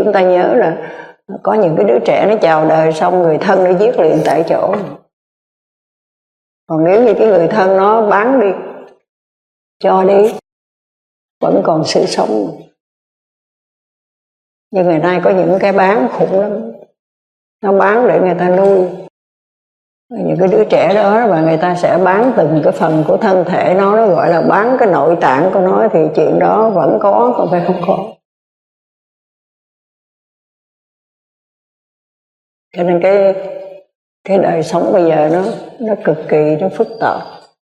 chúng ta nhớ là có những cái đứa trẻ nó chào đời xong người thân nó giết liền tại chỗ. Còn nếu như cái người thân nó bán đi, cho đi, vẫn còn sự sống. Nhưng ngày nay có những cái bán khủng lắm, nó bán để người ta nuôi những cái đứa trẻ đó, và người ta sẽ bán từng cái phần của thân thể nó gọi là bán cái nội tạng của nó. Thì chuyện đó vẫn có, không phải không có. Cho nên cái đời sống bây giờ nó cực kỳ nó phức tạp,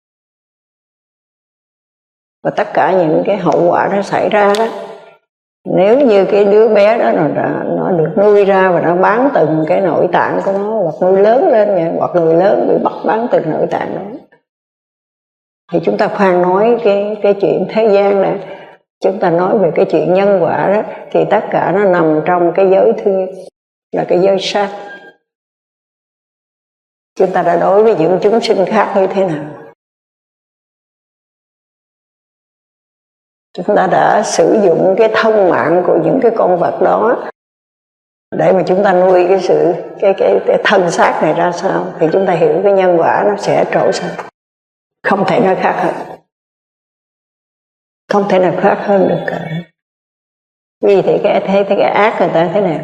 và tất cả những cái hậu quả nó xảy ra đó, nếu như cái đứa bé đó nó được nuôi ra và nó bán từng cái nội tạng của nó, hoặc nuôi lớn lên, hoặc người lớn bị bắt bán từng nội tạng đó, thì chúng ta khoan nói cái chuyện thế gian này, chúng ta nói về cái chuyện nhân quả đó, thì tất cả nó nằm trong cái giới thứ nhất là cái giới sát. Chúng ta đã đối với những chúng sinh khác như thế nào? Chúng ta đã sử dụng cái thân mạng của những cái con vật đó để mà chúng ta nuôi cái thân xác này ra sao, thì chúng ta hiểu cái nhân quả nó sẽ trổ sao. Không thể nói khác hơn, không thể nào khác hơn được cả. Vì thế cái ác người ta thế nào?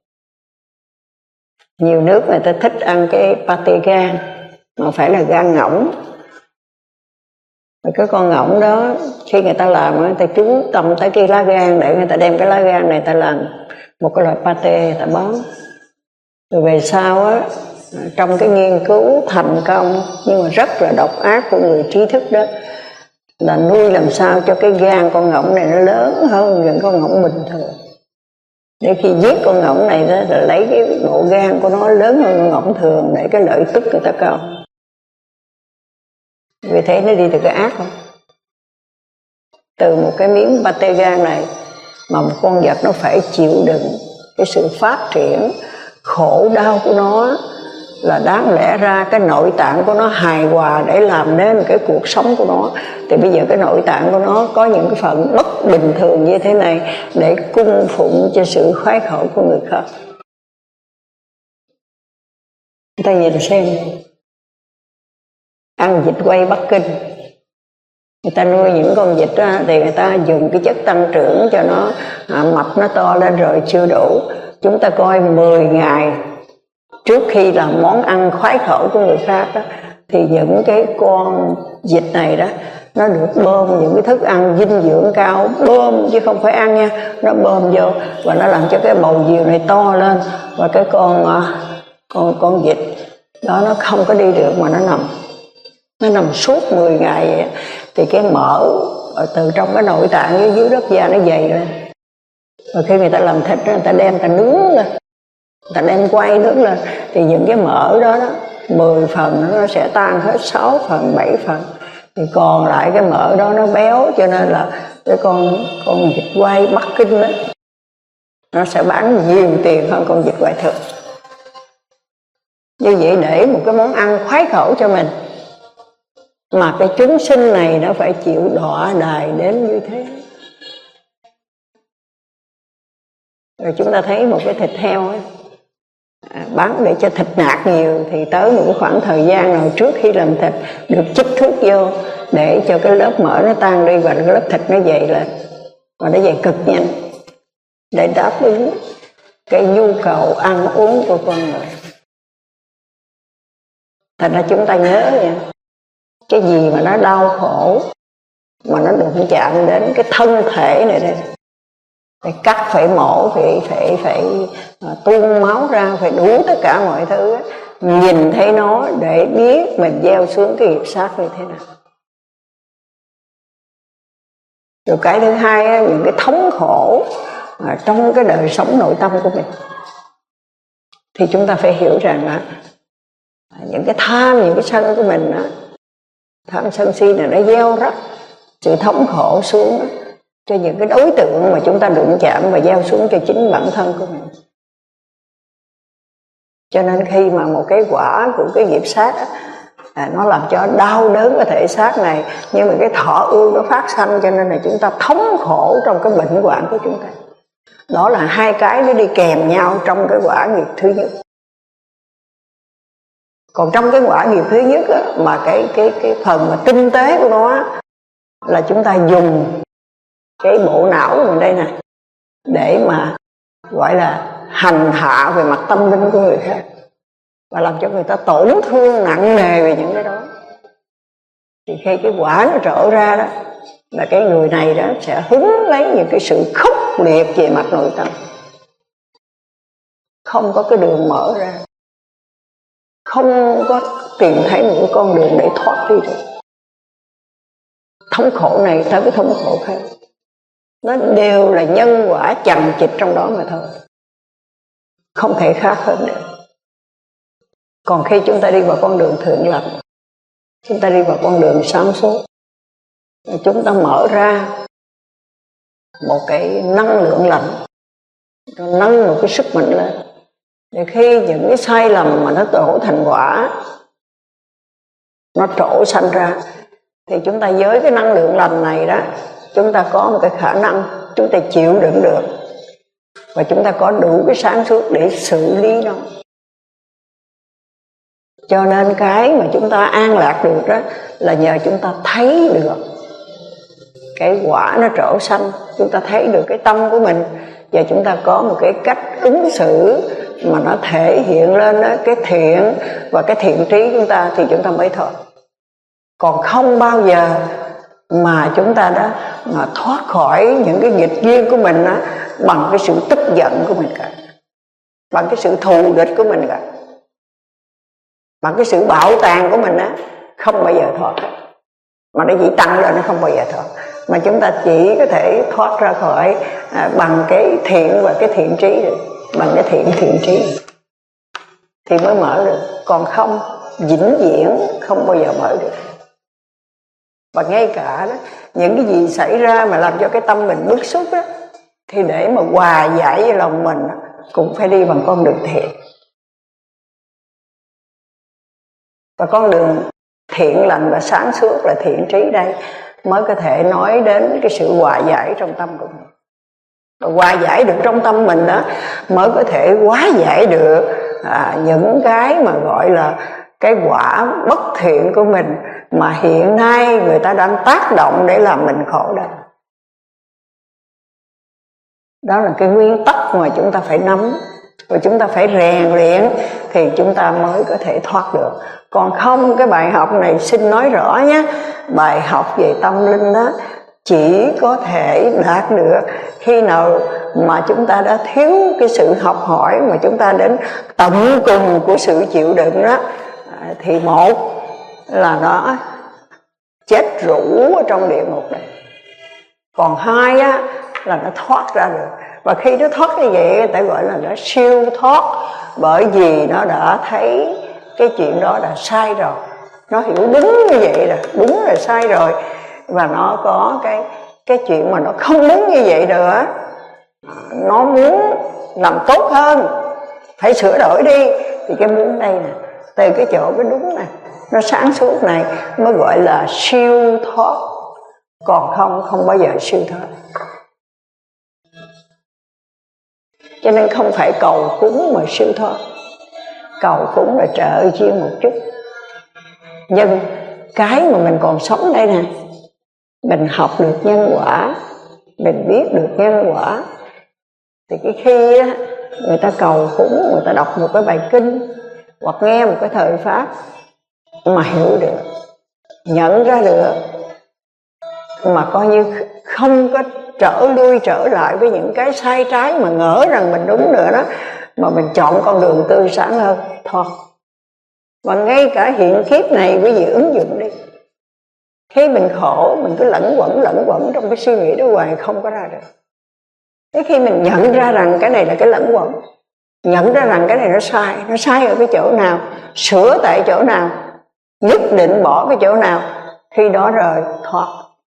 Nhiều nước người ta thích ăn cái pate gan, mà phải là gan ngỗng. Và cái con ngỗng đó khi người ta làm, người ta chú tâm tới cái lá gan để người ta đem cái lá gan này ta làm một cái loại pate người ta bán. Rồi về sau á, trong cái nghiên cứu thành công nhưng mà rất là độc ác của người trí thức đó, là nuôi làm sao cho cái gan con ngỗng này nó lớn hơn những con ngỗng bình thường, để khi giết con ngỗng này đó, là lấy cái bộ gan của nó lớn hơn con ngỗng thường để cái lợi tức người ta cao. Vì thế nó đi từ cái ác không? Từ một cái miếng pate gan này mà một con vật nó phải chịu đựng cái sự phát triển khổ đau của nó, là đáng lẽ ra cái nội tạng của nó hài hòa để làm nên cái cuộc sống của nó. Thì bây giờ cái nội tạng của nó có những cái phần bất bình thường như thế này để cung phụng cho sự khoái khẩu của người khác. Người ta nhìn xem, ăn vịt quay Bắc Kinh, người ta nuôi những con vịt đó, thì người ta dùng cái chất tăng trưởng cho nó mập nó to lên rồi chưa đủ. Chúng ta coi 10 ngày trước khi làm món ăn khoái khẩu của người khác đó, thì những cái con vịt này đó nó được bơm những cái thức ăn dinh dưỡng cao, bơm chứ không phải ăn nha, nó bơm vô và nó làm cho cái bầu diều này to lên, và cái con vịt đó nó không có đi được mà nó nằm suốt 10 ngày vậy. Thì cái mỡ từ trong cái nội tạng dưới đất da nó dày lên, và khi người ta làm thịt đó, người ta đem ta nướng lên, người ta đem quay nướng lên, thì những cái mỡ đó 10 phần nó sẽ tan hết 6 phần 7 phần, thì còn lại cái mỡ đó nó béo. Cho nên là cái con vịt quay Bắc Kinh đó, nó sẽ bán nhiều tiền hơn con vịt quay thường. Như vậy để một cái món ăn khoái khẩu cho mình, mà cái chúng sinh này nó phải chịu đọa đài đến như thế. Rồi chúng ta thấy một cái thịt heo ấy, bán để cho thịt nạc nhiều, thì tới một khoảng thời gian nào trước khi làm thịt được chích thuốc vô để cho cái lớp mỡ nó tan đi và cái lớp thịt nó dày lên, và nó dày cực nhanh để đáp ứng cái nhu cầu ăn uống của con người. Thành ra chúng ta nhớ nha, cái gì mà nó đau khổ mà nó đụng chạm đến cái thân thể này đây, phải cắt, phải mổ, phải tuôn máu ra, phải đủ tất cả mọi thứ ấy. Nhìn thấy nó để biết mình gieo xuống cái nghiệp sát như thế nào. Rồi cái thứ hai ấy, những cái thống khổ trong cái đời sống nội tâm của mình, thì chúng ta phải hiểu rằng là những cái tham, những cái sân của mình đó, tham sân si này nó gieo rắc sự thống khổ xuống cho những cái đối tượng mà chúng ta đụng chạm, và gieo xuống cho chính bản thân của mình. Cho nên khi mà một cái quả của cái nghiệp sát nó làm cho đau đớn cái thể xác này, nhưng mà cái thọ ưu nó phát sanh, cho nên là chúng ta thống khổ trong cái bệnh hoạn của chúng ta. Đó là hai cái nó đi kèm nhau trong cái quả nghiệp thứ nhất. Còn trong cái quả nghiệp thứ nhất á, mà cái phần mà tinh tế của nó á, là chúng ta dùng cái bộ não của mình đây nè để mà gọi là hành hạ về mặt tâm linh của người khác và làm cho người ta tổn thương nặng nề về những cái đó. Thì khi cái quả nó trổ ra đó là cái người này đó sẽ hứng lấy những cái sự khốc liệt về mặt nội tâm, không có cái đường mở ra, không có tìm thấy một cái con đường để thoát đi được. Thống khổ này tới cái thống khổ khác, nó đều là nhân quả chằng chịt trong đó mà thôi, không thể khác hơn được. Còn khi chúng ta đi vào con đường thượng lành, chúng ta đi vào con đường sáng suốt, chúng ta mở ra một cái năng lượng lành, nâng một cái sức mạnh lên, để khi những cái sai lầm mà nó trổ thành quả, nó trổ sanh ra, thì chúng ta với cái năng lượng lành này đó, chúng ta có một cái khả năng chúng ta chịu đựng được, và chúng ta có đủ cái sáng suốt để xử lý nó. Cho nên cái mà chúng ta an lạc được đó là nhờ chúng ta thấy được cái quả nó trổ sanh, chúng ta thấy được cái tâm của mình, và chúng ta có một cái cách ứng xử mà nó thể hiện lên đó, cái thiện và cái thiện trí chúng ta, thì chúng ta mới thoát. Còn không bao giờ mà chúng ta đã mà thoát khỏi những cái nghịch duyên của mình đó, bằng cái sự tức giận của mình cả, bằng cái sự thù địch của mình cả, bằng cái sự bạo tàn của mình á, không bao giờ thoát. Mà nó chỉ tăng lên, nó không bao giờ thoát. Mà chúng ta chỉ có thể thoát ra khỏi bằng cái thiện và cái thiện trí được, bằng cái thiện trí thì mới mở được. Còn không, vĩnh viễn không bao giờ mở được. Và ngay cả đó, những cái gì xảy ra mà làm cho cái tâm mình bức xúc đó, thì để mà hòa giải với lòng mình cũng phải đi bằng con đường thiện. Và con đường thiện lành và sáng suốt là thiện trí đây mới có thể nói đến cái sự hòa giải trong tâm của mình. Và hòa giải được trong tâm mình đó mới có thể hóa giải được những cái mà gọi là cái quả bất thiện của mình mà hiện nay người ta đang tác động để làm mình khổ đau. Đó là cái nguyên tắc mà chúng ta phải nắm, và chúng ta phải rèn luyện thì chúng ta mới có thể thoát được. Còn không, cái bài học này xin nói rõ nhé, bài học về tâm linh đó chỉ có thể đạt được khi nào mà chúng ta đã thiếu cái sự học hỏi, mà chúng ta đến tận cùng của sự chịu đựng đó, thì một là nó chết rũ ở trong địa ngục này, còn hai á là nó thoát ra được. Và khi nó thoát như vậy, người ta gọi là nó siêu thoát, bởi vì nó đã thấy cái chuyện đó là sai rồi, nó hiểu đúng như vậy rồi, đúng là sai rồi, và nó có cái chuyện mà nó không đúng như vậy nữa, nó muốn làm tốt hơn, phải sửa đổi đi. Thì cái muốn đây nè, từ cái chỗ cái đúng này, nó sáng suốt này mới gọi là siêu thoát. Còn không bao giờ siêu thoát. Cho nên không phải cầu cúng mà siêu thoát. Cầu cúng là trợ duyên một chút, nhưng cái mà mình còn sống đây nè, mình học được nhân quả, mình biết được nhân quả, thì cái khi á, người ta cầu cúng, người ta đọc một cái bài kinh hoặc nghe một cái thời pháp mà hiểu được, nhận ra được, mà coi như không có trở lui trở lại với những cái sai trái mà ngỡ rằng mình đúng nữa đó, mà mình chọn con đường tươi sáng hơn, thoát. Và ngay cả hiện kiếp này quý vị ứng dụng đi, khi mình khổ mình cứ lẫn quẩn trong cái suy nghĩ đó hoài, không có ra được. Thế khi mình nhận ra rằng cái này là cái lẫn quẩn, nhận ra rằng cái này nó sai ở cái chỗ nào, sửa tại chỗ nào, nhất định bỏ cái chỗ nào, khi đó rồi thoát.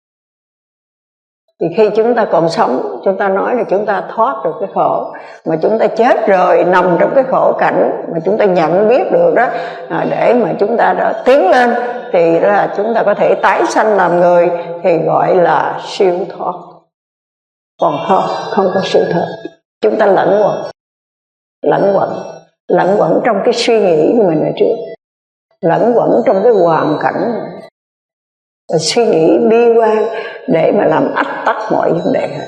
Thì khi chúng ta còn sống, chúng ta nói là chúng ta thoát được cái khổ, mà chúng ta chết rồi nằm trong cái khổ cảnh mà chúng ta nhận biết được đó, để mà chúng ta đã tiến lên, thì là chúng ta có thể tái sanh làm người, thì gọi là siêu thoát. Còn không có sự thật. Chúng ta lẫn quẩn trong cái suy nghĩ của mình ở trước, lẫn quẩn trong cái hoàn cảnh và suy nghĩ bi quan để mà làm ách tắc mọi vấn đề hết.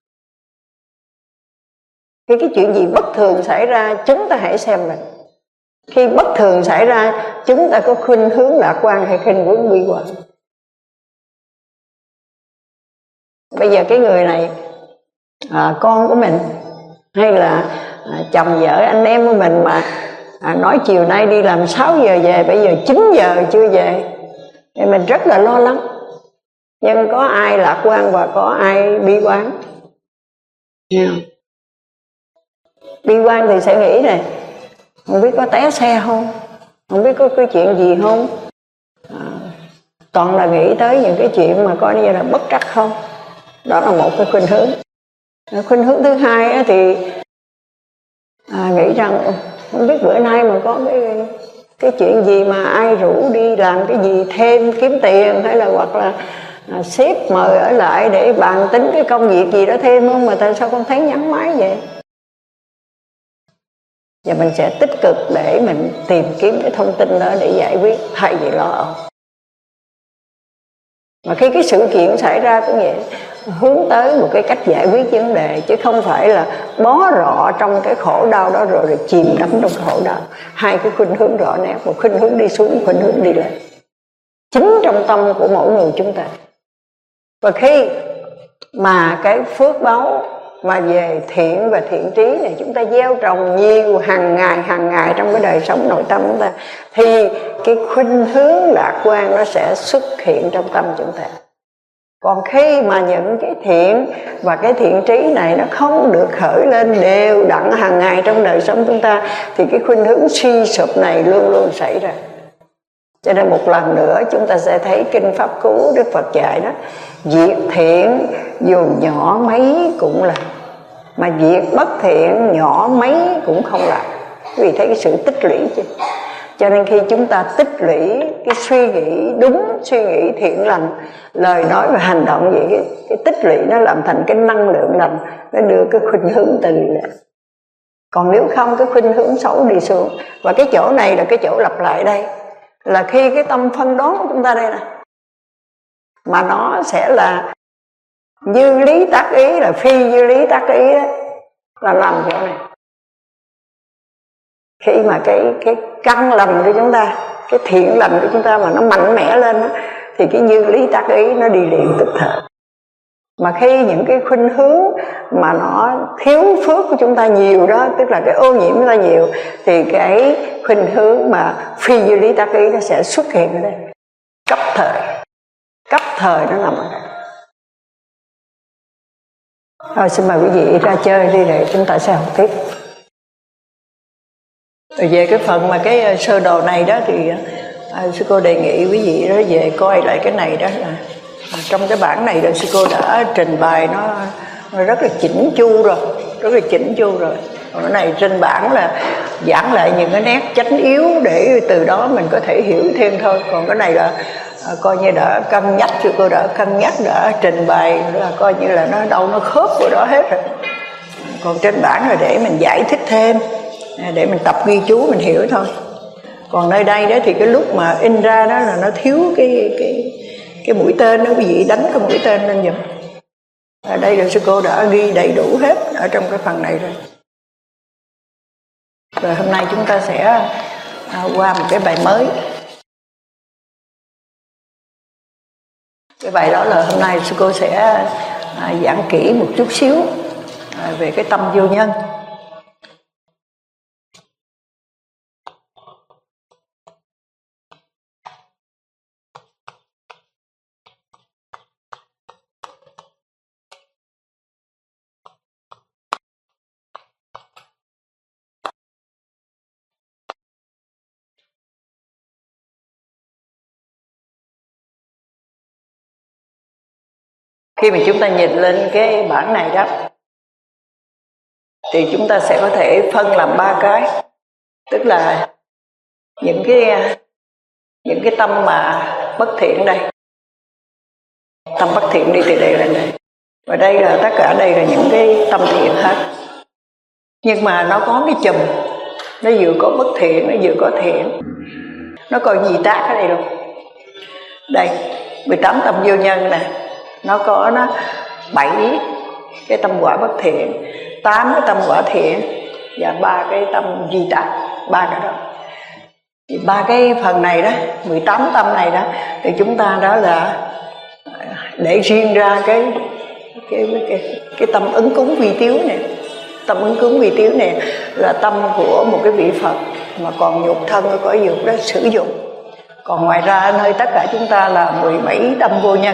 Khi cái chuyện gì bất thường xảy ra, chúng ta hãy xem mình. Khi bất thường xảy ra, chúng ta có khuynh hướng lạc quan hay khuynh hướng bi quan? Bây giờ cái người này, con của mình hay là chồng vợ anh em của mình mà nói chiều nay đi làm 6 giờ về, bây giờ 9 giờ chưa về, thì mình rất là lo lắng. Nhưng có ai lạc quan và có ai bi quan? Bi quan thì sẽ nghĩ này, không biết có té xe không, không biết có cái chuyện gì không, toàn là nghĩ tới những cái chuyện mà coi như là bất trắc không. Đó là một cái khuynh hướng. Khuynh hướng thứ hai thì nghĩ rằng không biết bữa nay mà có cái chuyện gì mà ai rủ đi làm cái gì thêm kiếm tiền, hay là hoặc là sếp mời ở lại để bàn tính cái công việc gì đó thêm không, mà tại sao con thấy nhắn máy vậy? Và mình sẽ tích cực để mình tìm kiếm cái thông tin đó để giải quyết thay vì lo âu. Mà khi cái sự kiện xảy ra cũng vậy, hướng tới một cái cách giải quyết vấn đề, chứ không phải là bó rọ trong cái khổ đau đó rồi chìm đắm trong khổ đau. Hai cái khuynh hướng rõ nét, một khuynh hướng đi xuống, khuynh hướng đi lên, chính trong tâm của mỗi người chúng ta. Và khi mà cái phước báu mà về thiện và thiện trí này chúng ta gieo trồng nhiều hàng ngày trong cái đời sống nội tâm chúng ta, thì cái khuynh hướng lạc quan nó sẽ xuất hiện trong tâm chúng ta. Còn khi mà những cái thiện và cái thiện trí này nó không được khởi lên đều đặn hàng ngày trong đời sống chúng ta, thì cái khuynh hướng suy sụp này luôn luôn xảy ra. Cho nên một lần nữa chúng ta sẽ thấy Kinh Pháp Cú Đức Phật dạy đó, việc thiện dù nhỏ mấy cũng làm, mà việc bất thiện nhỏ mấy cũng không làm. Vì thấy cái sự tích lũy chứ. Cho nên khi chúng ta tích lũy cái suy nghĩ đúng, suy nghĩ thiện lành, lời nói và hành động vậy, cái tích lũy nó làm thành cái năng lượng lành, nó đưa cái khuynh hướng từ lên. Còn nếu không, cái khuynh hướng xấu đi xuống. Và cái chỗ này là cái chỗ lặp lại đây, là khi cái tâm phân đoán của chúng ta đây nè, mà nó sẽ là như lý tác ý, là phi như lý tác ý đó, là nằm chỗ này. Khi mà cái căn lành của chúng ta, cái thiện lành của chúng ta mà nó mạnh mẽ lên đó, thì cái như lý tác ý nó đi liền tức thời. Mà khi những cái khuynh hướng mà nó thiếu phước của chúng ta nhiều đó, tức là cái ô nhiễm chúng ta nhiều, thì cái khuynh hướng mà phi như lý tác ý nó sẽ xuất hiện ở đây. Cấp thời nó nằm ở đây. Thôi xin mời quý vị ra chơi đi để chúng ta sẽ học tiếp. Về cái phần mà cái sơ đồ này đó thì sư cô đề nghị quý vị đó về coi lại cái này đó, là trong cái bản này là sư cô đã trình bày nó rất là chỉnh chu rồi, Còn cái này trên bản là giảng lại những cái nét chánh yếu để từ đó mình có thể hiểu thêm thôi. Còn cái này là coi như đã cân nhắc, sư cô đã cân nhắc, đã trình bày, là coi như là nó đâu nó khớp vào đó hết rồi. Còn trên bản là để mình giải thích thêm, để mình tập ghi chú mình hiểu thôi. Còn nơi đây đó thì cái lúc mà in ra đó là nó thiếu cái mũi tên đó, quý vị đánh cái mũi tên lên giùm. Ở đây là sư cô đã ghi đầy đủ hết ở trong cái phần này rồi. Rồi hôm nay chúng ta sẽ qua một cái bài mới. Cái bài đó là hôm nay sư cô sẽ giảng kỹ một chút xíu về cái tâm vô nhân. Khi mà chúng ta nhìn lên cái bảng này đó, thì chúng ta sẽ có thể phân làm 3 cái. Tức là những cái tâm mà bất thiện đây, tâm bất thiện đi từ đây lên đây. Và đây là tất cả đây là những cái tâm thiện hết. Nhưng mà nó có cái chùm, nó vừa có bất thiện, nó vừa có thiện. Nó còn gì tác ở đây luôn. Đây, 18 tâm vô nhân nè, nó có 7 cái tâm quả bất thiện, 8 cái tâm quả thiện và 3 cái tâm di tác, 3 cái đó. Thì 3 cái phần này đó, 18 tâm này đó, thì chúng ta đó là để riêng ra cái tâm ứng cúng vi tiếu này. Tâm ứng cúng vi tiếu này là tâm của một cái vị Phật mà còn nhục thân ở cõi dục đó sử dụng. Còn ngoài ra nơi tất cả chúng ta là 17 tâm vô nhân.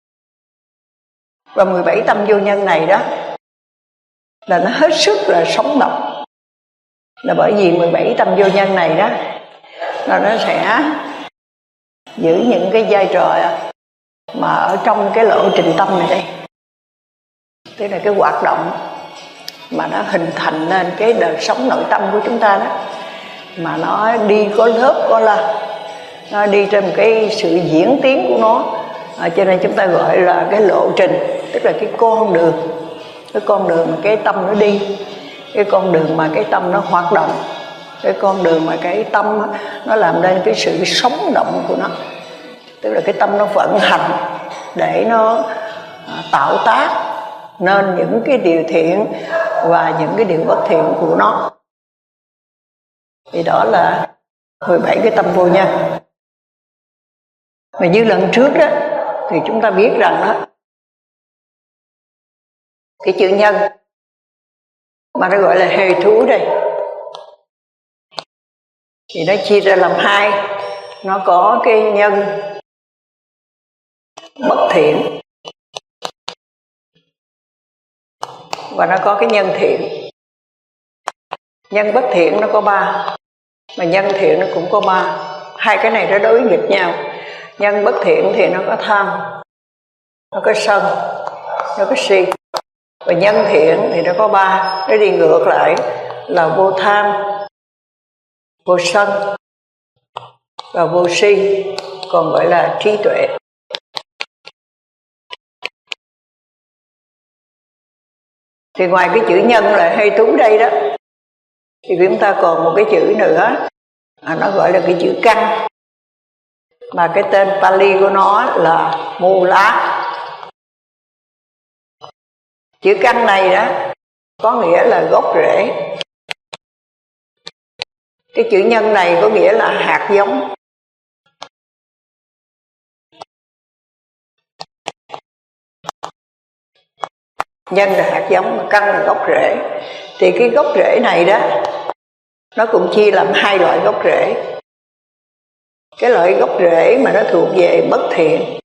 Và 17 tâm vô nhân này đó là nó hết sức là sống động. Là bởi vì 17 tâm vô nhân này đó là nó sẽ giữ những cái vai trò mà ở trong cái lộ trình tâm này đây. Tức là cái hoạt động mà nó hình thành nên cái đời sống nội tâm của chúng ta đó. Mà nó đi có lớp có la, nó đi trên một cái sự diễn tiến của nó. Cho nên chúng ta gọi là cái lộ trình, tức là cái con đường. Cái con đường mà cái tâm nó đi, cái con đường mà cái tâm nó hoạt động, cái con đường mà cái tâm nó làm nên cái sự sống động của nó. Tức là cái tâm nó vận hành để nó tạo tác nên những cái điều thiện và những cái điều bất thiện của nó. Thì đó là 17 cái tâm vô nhân. Và như lần trước đó thì chúng ta biết rằng đó, cái chữ nhân mà nó gọi là hề thú đây thì nó chia ra làm hai. Nó có cái nhân bất thiện và nó có cái nhân thiện. Nhân bất thiện nó có 3, mà nhân thiện nó cũng có 3. Hai cái này nó đối nghịch nhau. Nhân bất thiện thì nó có tham, nó có sân, nó có si. Và nhân thiện thì nó có 3, nó đi ngược lại là vô tham, vô sân và vô si, còn gọi là trí tuệ. Thì ngoài cái chữ nhân là hay tú đây đó, thì chúng ta còn một cái chữ nữa, nó gọi là cái chữ căn, mà cái tên Pali của nó là Mula. Chữ căn này đó có nghĩa là gốc rễ. Cái chữ nhân này có nghĩa là hạt giống. Nhân là hạt giống, mà căn là gốc rễ. Thì cái gốc rễ này đó nó cũng chia làm 2 loại gốc rễ. Cái loại gốc rễ mà nó thuộc về bất thiện,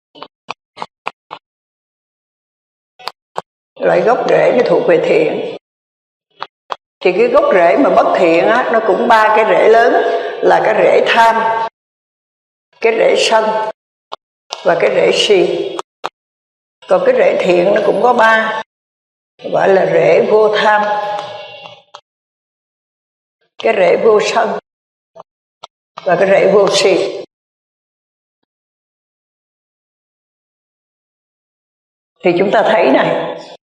loại gốc rễ nó thuộc về thiện. Thì cái gốc rễ mà bất thiện á, nó cũng 3 cái rễ lớn, là cái rễ tham, cái rễ sân và cái rễ si. Còn cái rễ thiện nó cũng có 3, gọi là rễ vô tham, cái rễ vô sân và cái rễ vô si. Thì chúng ta thấy này,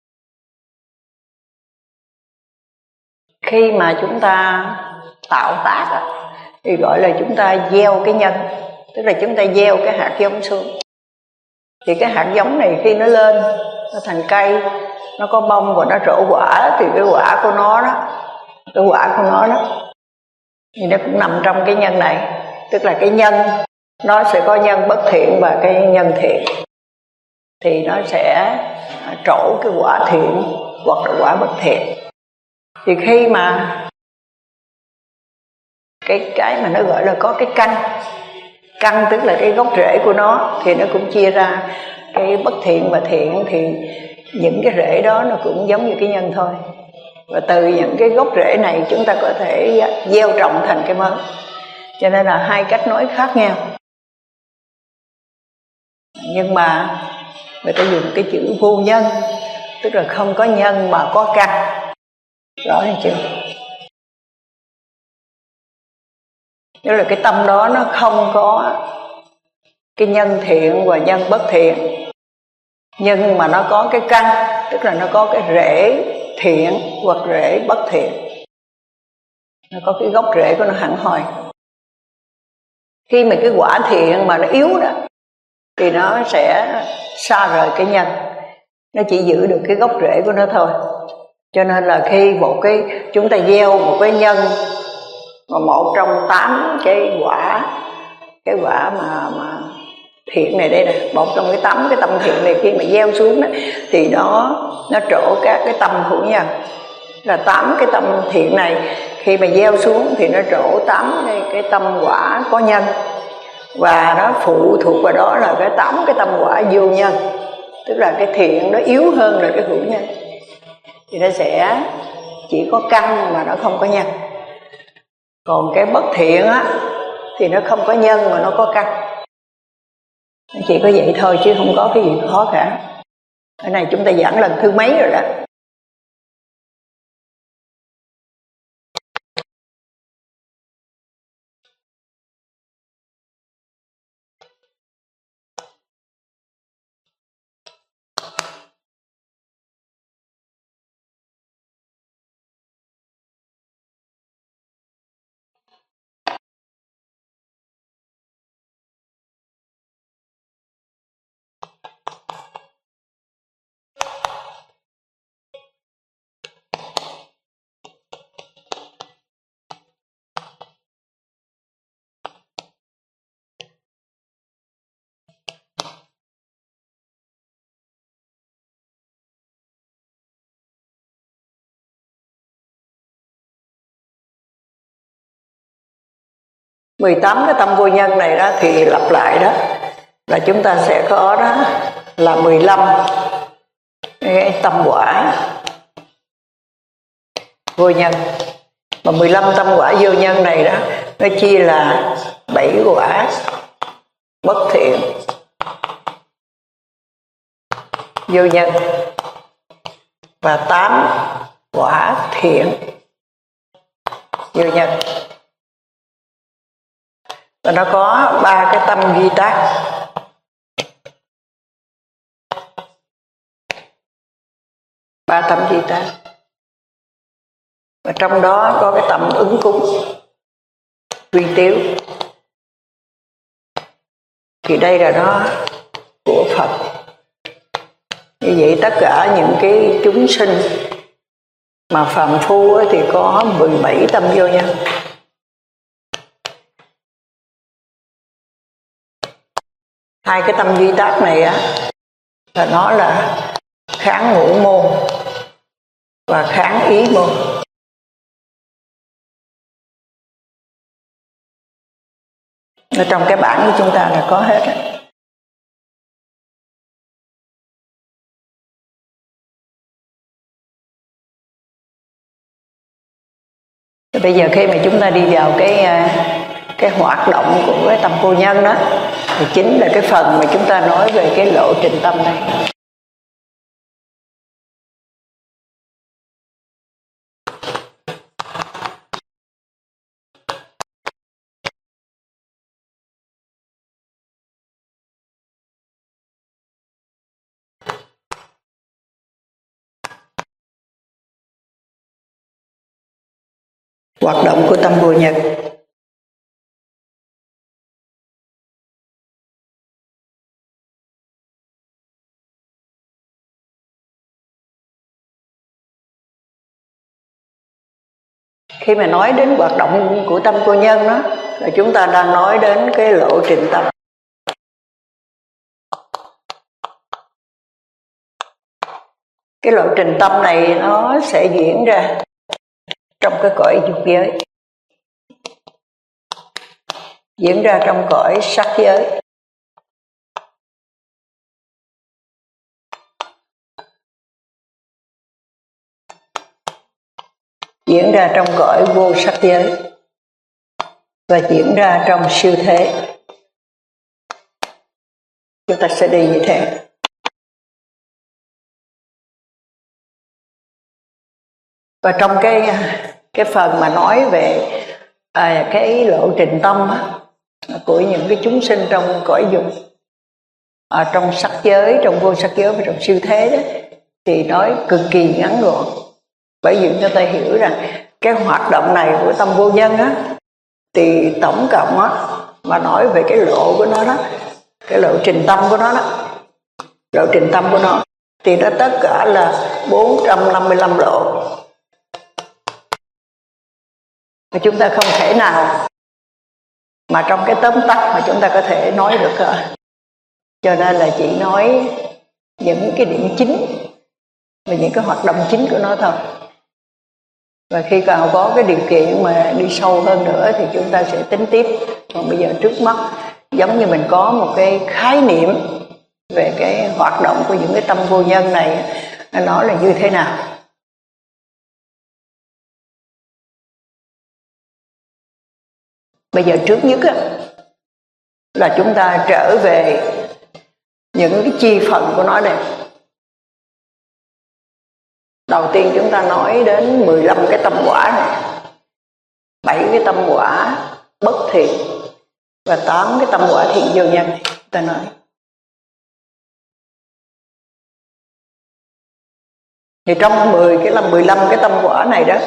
khi mà chúng ta tạo tác thì gọi là chúng ta gieo cái nhân, tức là chúng ta gieo cái hạt giống xuống. Thì cái hạt giống này khi nó lên, nó thành cây, nó có bông và nó trổ quả, thì cái quả của nó đó, cái quả của nó đó thì nó cũng nằm trong cái nhân này. Tức là cái nhân nó sẽ có nhân bất thiện và cái nhân thiện, thì nó sẽ trổ cái quả thiện hoặc là quả bất thiện. Thì khi mà cái mà nó gọi là có cái căn tức là cái gốc rễ của nó, thì nó cũng chia ra cái bất thiện và thiện. Thì những cái rễ đó nó cũng giống như cái nhân thôi. Và từ những cái gốc rễ này chúng ta có thể gieo trồng thành cái mới. Cho nên là 2 cách nói khác nhau. Nhưng mà người ta dùng cái chữ vô nhân, tức là không có nhân mà có căn. Rõ hay chưa? Tức là cái tâm đó nó không có cái nhân thiện và nhân bất thiện, nhưng mà nó có cái căn, tức là nó có cái rễ thiện hoặc rễ bất thiện, nó có cái gốc rễ của nó hẳn hoi. Khi mà cái quả thiện mà nó yếu đó thì nó sẽ xa rời cái nhân, nó chỉ giữ được cái gốc rễ của nó thôi. Cho nên là khi chúng ta gieo một cái nhân mà một trong 8 cái quả mà thiện này đây nè, một trong cái 8 cái tâm thiện này khi mà gieo xuống đó, thì nó trổ các cái tâm hữu nhân. Là 8 cái tâm thiện này khi mà gieo xuống thì nó trổ 8 cái tâm quả có nhân, và nó phụ thuộc vào đó là cái 8 cái tâm quả vô nhân, tức là cái thiện nó yếu hơn là cái hữu nhân, thì nó sẽ chỉ có căn mà nó không có nhân. Còn cái bất thiện á thì nó không có nhân mà nó có căn. Chỉ có vậy thôi chứ không có cái gì khó cả. Cái này chúng ta giảng lần thứ mấy rồi đó. Mười 18 cái tâm vô nhân này đó thì lặp lại đó là chúng ta sẽ có đó là 15 cái tâm quả vô nhân. Mà 15 tâm quả vô nhân này đó nó chia là 7 quả bất thiện vô nhân và 8 quả thiện vô nhân. Và nó có 3 cái tâm duy tác. Ba tâm duy tác. Và trong đó có cái tâm ứng cúng, quy tiếu. Thì đây là nó của Phật. Như vậy tất cả những cái chúng sinh mà phàm phu thì có 17 tâm vô nhân. Hai cái tâm duy tác này á là nó là kháng ngũ môn và kháng ý môn. Ở trong cái bản của chúng ta là có hết á. Bây giờ khi mà chúng ta đi vào cái hoạt động của cái tâm vô nhân đó thì chính là cái phần mà chúng ta nói về cái lộ trình tâm này. Hoạt động của tâm vô nhân. Khi mà nói đến hoạt động của tâm vô nhân đó là chúng ta đang nói đến cái lộ trình tâm. Cái lộ trình tâm này nó sẽ diễn ra trong cái cõi dục giới, diễn ra trong cõi sắc giới, diễn ra trong cõi vô sắc giới và diễn ra trong siêu thế. Chúng ta sẽ đi như thế. Và trong cái phần mà nói về cái lộ trình tâm á, của những cái chúng sinh trong cõi dục trong sắc giới, trong vô sắc giới và trong siêu thế đó, thì nói cực kỳ ngắn gọn, bởi vì cho ta hiểu rằng cái hoạt động này của tâm vô nhân á, thì tổng cộng á, mà nói về cái lộ của nó đó, cái lộ trình tâm của nó đó, lộ trình tâm của nó thì nó tất cả là 455 lộ, mà chúng ta không thể nào mà trong cái tóm tắt mà chúng ta có thể nói được cả. Cho nên là chỉ nói những cái điểm chính và những cái hoạt động chính của nó thôi. Và khi nào có cái điều kiện mà đi sâu hơn nữa thì chúng ta sẽ tính tiếp. Còn bây giờ trước mắt giống như mình có một cái khái niệm về cái hoạt động của những cái tâm vô nhân này, nó là như thế nào. Bây giờ trước nhất là chúng ta trở về những cái chi phần của nó đây. Đầu tiên chúng ta nói đến 15 cái tâm quả này, 7 cái tâm quả bất thiện và 8 cái tâm quả thiện vô nhân này. Ta nói thì trong 15 cái tâm quả này đó,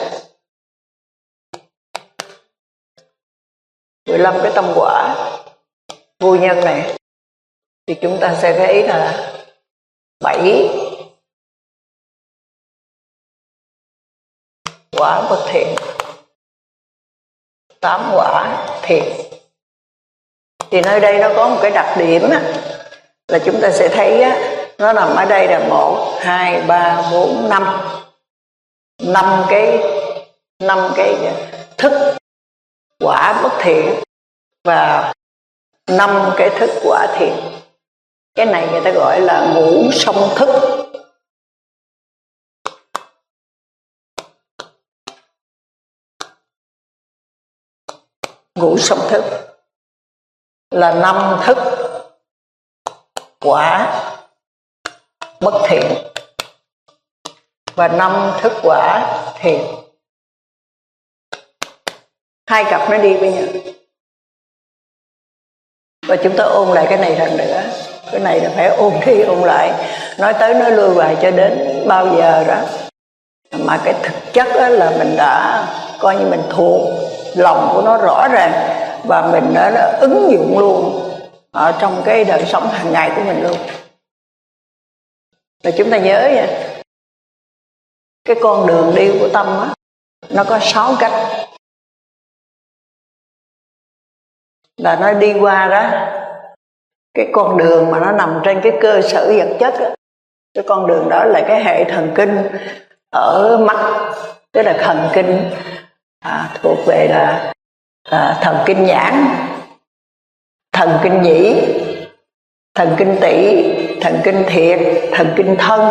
15 cái tâm quả vô nhân này, thì chúng ta sẽ thấy là 7 quả bất thiện, 8 quả thiện. Thì nơi đây nó có một cái đặc điểm là chúng ta sẽ thấy nó nằm ở đây là 1, 2, 3, 4, 5 5 cái thức quả bất thiện và 5 cái thức quả thiện. Cái này người ta gọi là ngũ song thức. Ngũ song thức là 5 thức quả bất thiện và 5 thức quả thiện. Hai cặp nó đi với nhau. Và chúng ta ôn lại cái này lần nữa. Cái này là phải ôn đi ôn lại, nói tới nói lui hoài cho đến bao giờ đó mà cái thực chất là mình đã coi như mình thuộc lòng của nó rõ ràng và mình đã ứng dụng luôn ở trong cái đời sống hàng ngày của mình luôn. Và chúng ta nhớ nha, cái con đường đi của tâm nó có 6 cách. Là nó đi qua đó cái con đường mà nó nằm trên cái cơ sở vật chất đó. Cái con đường đó là cái hệ thần kinh ở mắt, tức là thần kinh thuộc về là thần kinh nhãn, thần kinh nhĩ, thần kinh tỵ, thần kinh thiệt, thần kinh thân,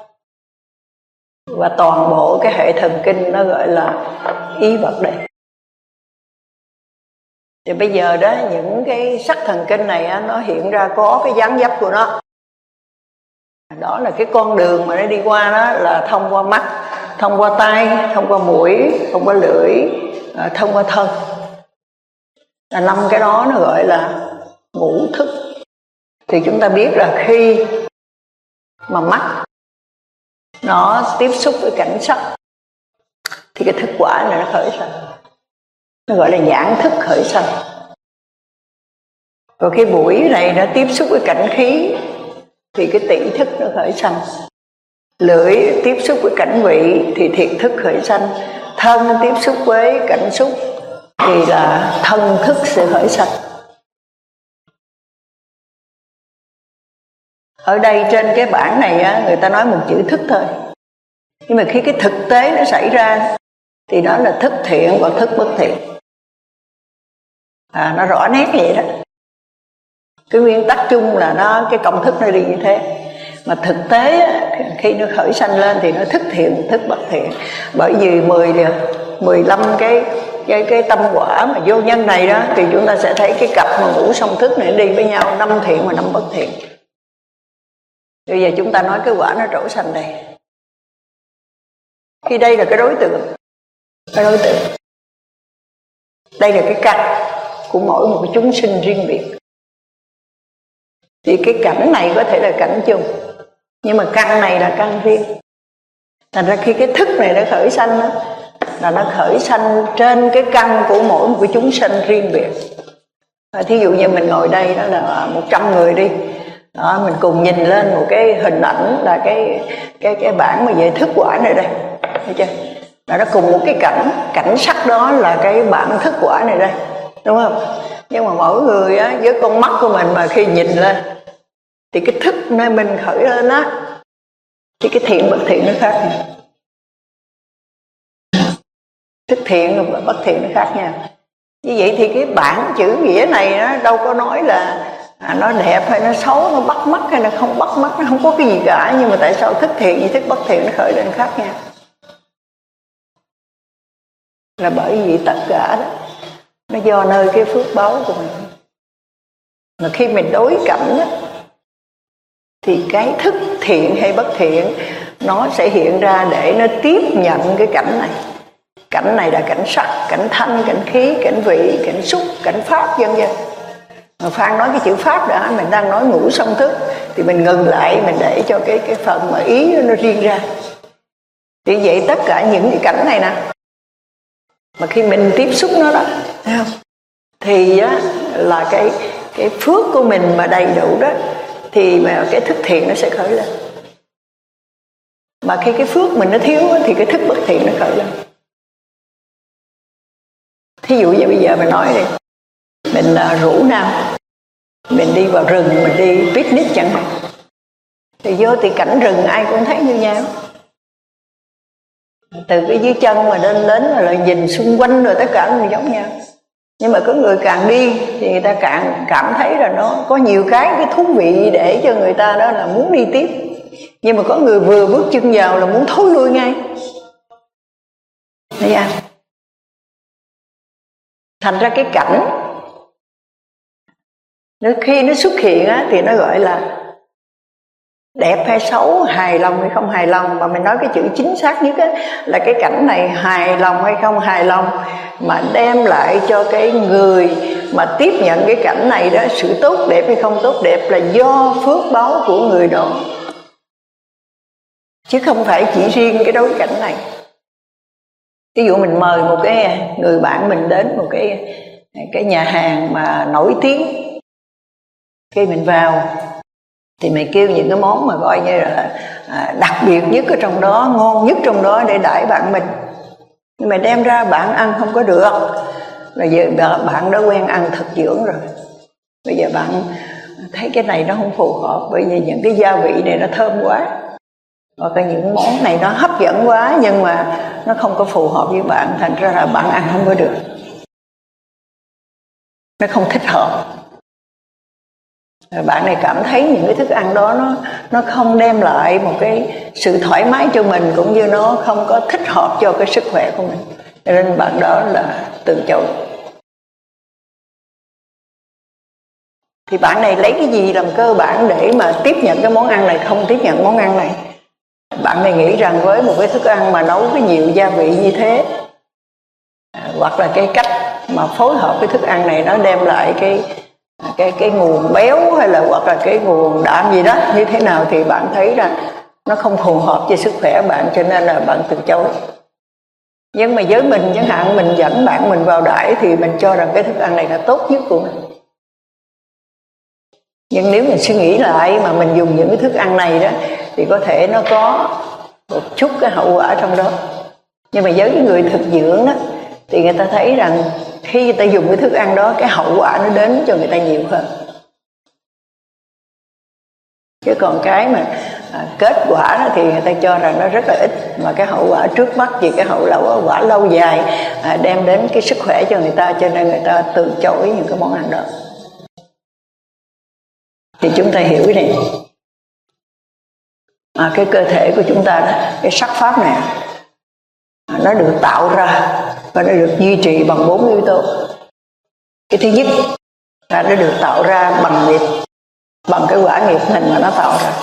và toàn bộ cái hệ thần kinh nó gọi là ý vật đây. Thì bây giờ đó những cái sắc thần kinh này nó hiện ra có cái dáng dấp của nó. Đó là cái con đường mà nó đi qua đó là thông qua mắt, thông qua tai, thông qua mũi, thông qua lưỡi, thông qua thân. Là 5 cái đó nó gọi là ngũ thức. Thì chúng ta biết là khi mà mắt nó tiếp xúc với cảnh sắc thì cái thức quả này nó khởi sanh, nó gọi là nhãn thức khởi sanh. Rồi cái mũi này nó tiếp xúc với cảnh khí thì cái tỵ thức nó khởi sanh. Lưỡi tiếp xúc với cảnh vị thì thiệt thức khởi sanh. Thân tiếp xúc với cảnh xúc thì là thân thức sẽ khởi sanh. Ở đây trên cái bảng này người ta nói một chữ thức thôi, nhưng mà khi cái thực tế nó xảy ra thì đó là thức thiện và thức bất thiện. Nó rõ nét vậy đó. Cái nguyên tắc chung là nó cái công thức nó đi như thế. Mà thực tế khi nó khởi sanh lên thì nó thức thiện, thức bất thiện. Bởi vì 15 cái tâm quả mà vô nhân này đó, thì chúng ta sẽ thấy cái cặp mà ngũ song thức này đi với nhau, 5 thiện và 5 bất thiện. Bây giờ chúng ta nói cái quả nó trổ sanh đây. Khi đây là cái đối tượng, đây là cái căn của mỗi một cái chúng sinh riêng biệt. Thì cái cảnh này có thể là cảnh chung, nhưng mà căn này là căn riêng. Thành ra khi cái thức này nó khởi sanh đó, là nó khởi sanh trên cái căn của mỗi một cái chúng sanh riêng biệt. Thí dụ như mình ngồi đây đó là 100 người đi đó, mình cùng nhìn lên một cái hình ảnh là cái bảng mà về thức quả này đây, thấy chưa? Nó cùng một cái cảnh sắc đó là cái bảng thức quả này đây, đúng không? Nhưng mà mỗi người á, với con mắt của mình mà khi nhìn lên thì cái thức nơi mình khởi lên á, thì cái thiện bất thiện nó khác nhau. Thức thiện và bất thiện nó khác nhau. Như vậy thì cái bản chữ nghĩa này nó đâu có nói là nó đẹp hay nó xấu, nó bắt mắt hay nó không bắt mắt, nó không có cái gì cả. Nhưng mà tại sao thức thiện với thức bất thiện nó khởi lên khác nhau? Là bởi vì tất cả đó nó do nơi cái phước báu của mình. Mà khi mình đối cảnh đó, thì cái thức thiện hay bất thiện nó sẽ hiện ra để nó tiếp nhận cái cảnh này. Cảnh này là cảnh sắc, cảnh thanh, cảnh khí, cảnh vị, cảnh xúc, cảnh pháp, vân vân. Mà Phan nói cái chữ pháp đã, mình đang nói ngũ song thức, thì mình ngừng lại, mình để cho cái phần mà ý nó riêng ra. Thì vậy tất cả những cái cảnh này nè, mà khi mình tiếp xúc nó đó, thấy không? Thì á, là cái phước của mình mà đầy đủ đó, thì mà cái thức thiện nó sẽ khởi lên. Mà khi cái phước mình nó thiếu thì cái thức bất thiện nó khởi lên. Thí dụ như bây giờ mình nói đi, mình rủ nào, mình đi vào rừng, mình đi picnic chẳng hạn, thì vô thì cảnh rừng ai cũng thấy như nhau. Từ cái dưới chân mà đến là nhìn xung quanh rồi tất cả nó giống nhau. Nhưng mà có người càng đi thì người ta càng cảm thấy là nó có nhiều cái thú vị để cho người ta đó là muốn đi tiếp. Nhưng mà có người vừa bước chân vào là muốn thối lui ngay. Thấy không? Thành ra cái cảnh khi nó xuất hiện á, thì nó gọi là đẹp hay xấu, hài lòng hay không hài lòng. Mà mình nói cái chữ chính xác nhất á, là cái cảnh này hài lòng hay không hài lòng, mà đem lại cho cái người mà tiếp nhận cái cảnh này đó sự tốt đẹp hay không tốt đẹp là do phước báu của người đó, chứ không phải chỉ riêng cái đối cảnh này. Ví dụ mình mời một cái người bạn mình đến một cái nhà hàng mà nổi tiếng, khi mình vào thì mình kêu những cái món mà coi như là đặc biệt nhất ở trong đó, ngon nhất trong đó để đãi bạn mình. Nhưng mà đem ra bạn ăn không có được. Bây giờ bạn đã quen ăn thực dưỡng rồi, bây giờ bạn thấy cái này nó không phù hợp, bởi vì những cái gia vị này nó thơm quá, hoặc là những món này nó hấp dẫn quá, nhưng mà nó không có phù hợp với bạn, thành ra là bạn ăn không có được, nó không thích hợp. Bạn này cảm thấy những cái thức ăn đó nó không đem lại một cái sự thoải mái cho mình, cũng như nó không có thích hợp cho cái sức khỏe của mình, cho nên bạn đó là từ chối. Thì bạn này lấy cái gì làm cơ bản để mà tiếp nhận cái món ăn này, không tiếp nhận món ăn này? Bạn này nghĩ rằng với một cái thức ăn mà nấu với nhiều gia vị như thế, hoặc là cái cách mà phối hợp cái thức ăn này nó đem lại cái nguồn béo, hay là hoặc là cái nguồn đạm gì đó như thế nào, thì bạn thấy rằng nó không phù hợp với sức khỏe bạn, cho nên là bạn từ chối. Nhưng mà với mình chẳng hạn, mình dẫn bạn mình vào đãi thì mình cho rằng cái thức ăn này là tốt nhất của mình. Nhưng nếu mình suy nghĩ lại mà mình dùng những cái thức ăn này đó, thì có thể nó có một chút cái hậu quả trong đó. Nhưng mà với cái người thực dưỡng đó, thì người ta thấy rằng khi người ta dùng cái thức ăn đó, cái hậu quả nó đến cho người ta nhiều hơn. Chứ còn cái mà kết quả đó thì người ta cho rằng nó rất là ít, mà cái hậu quả trước mắt vì cái hậu quả lâu dài đem đến cái sức khỏe cho người ta, cho nên người ta từ chối những cái món ăn đó. Thì chúng ta hiểu cái này, cái cơ thể của chúng ta đó, cái sắc pháp này nó được tạo ra và nó được duy trì bằng 4 yếu tố. Cái thứ nhất là nó được tạo ra bằng nghiệp, bằng cái quả nghiệp mình mà nó tạo ra.